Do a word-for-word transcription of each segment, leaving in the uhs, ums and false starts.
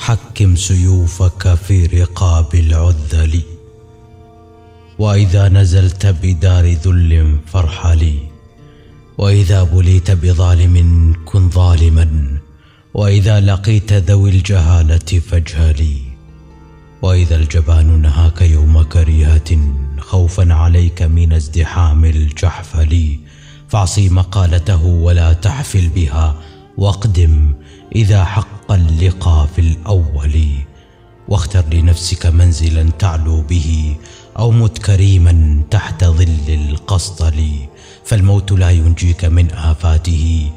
حكم سيوفك في رقاب العذل، وإذا نزلت بدار ذل فارحلي، وإذا بليت بظالم كن ظالما، وإذا لقيت ذوي الجهالة فاجهلي، وإذا الجبان نهاك يوم كريهة خوفا عليك من ازدحام الجحفل، فاعصي مقالته ولا تحفل بها، واقدم إذا حق اللقى في الأول، واختر لنفسك منزلا تعلو به، أو مت كريما تحت ظل القسطل، فالموت لا ينجيك من آفاته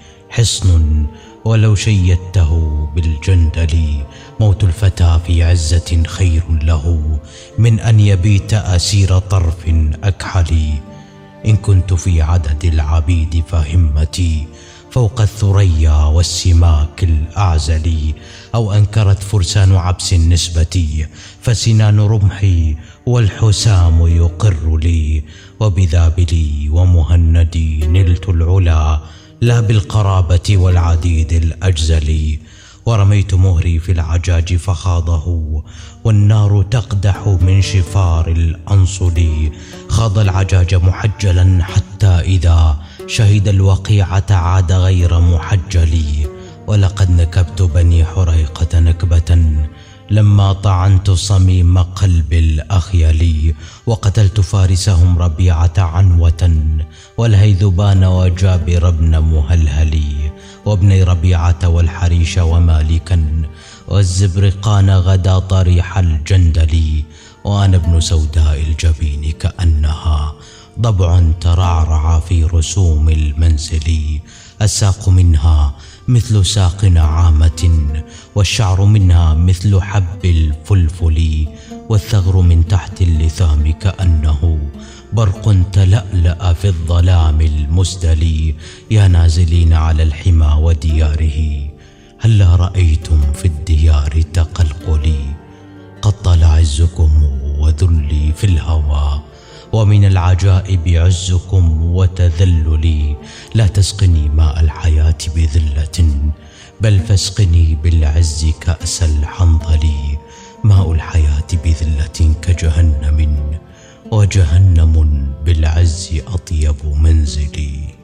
حصن ولو شيدته بالجندل، موت الفتى في عزة خير له من أن يبيت أسير طرف أكحل، إن كنت في عدد العبيد فهمتي فوق الثريا والسماك الأعزل، أو أنكرت فرسان عبس النسبة فسنان رمحي والحسام يقر لي، وبذابلي ومهندي نلت العلا لا بالقرابة والعديد الأجزل، ورميت مهري في العجاج فخاضه والنار تقدح من شفار الأنصل، خاض العجاج محجلا حتى إذا شهد الوقيعة عاد غير محجل، ولقد نكبت بني حريقة نكبة لما طعنت صميم قلب الأخيل، وقتلت فارسهم ربيعة عنوة والهيذبان وجابر بن مهلهل، وابني ربيعة والحريش ومالكا والزبرقان غدا طريح الجندل، وأنا ابن سوداء الجبين كأنها ضبع ترعرع في رسوم المنزل، الساق منها مثل ساق نعامة والشعر منها مثل حب الفلفل، والثغر من تحت اللثام كأنه برق تلألأ في الظلام المسدل، يا نازلين على الحمى ودياره هلا رأيتم في الديار تقلقلي، قد طال عزكم وذلي في الهوى ومن العجائب عزكم وتذللي، لا تسقني ماء الحياة بذلة بل فاسقني بالعز كأس الحنظل، ماء الحياة بذلة كجهنم وجهنم بالعز أطيب منزلي.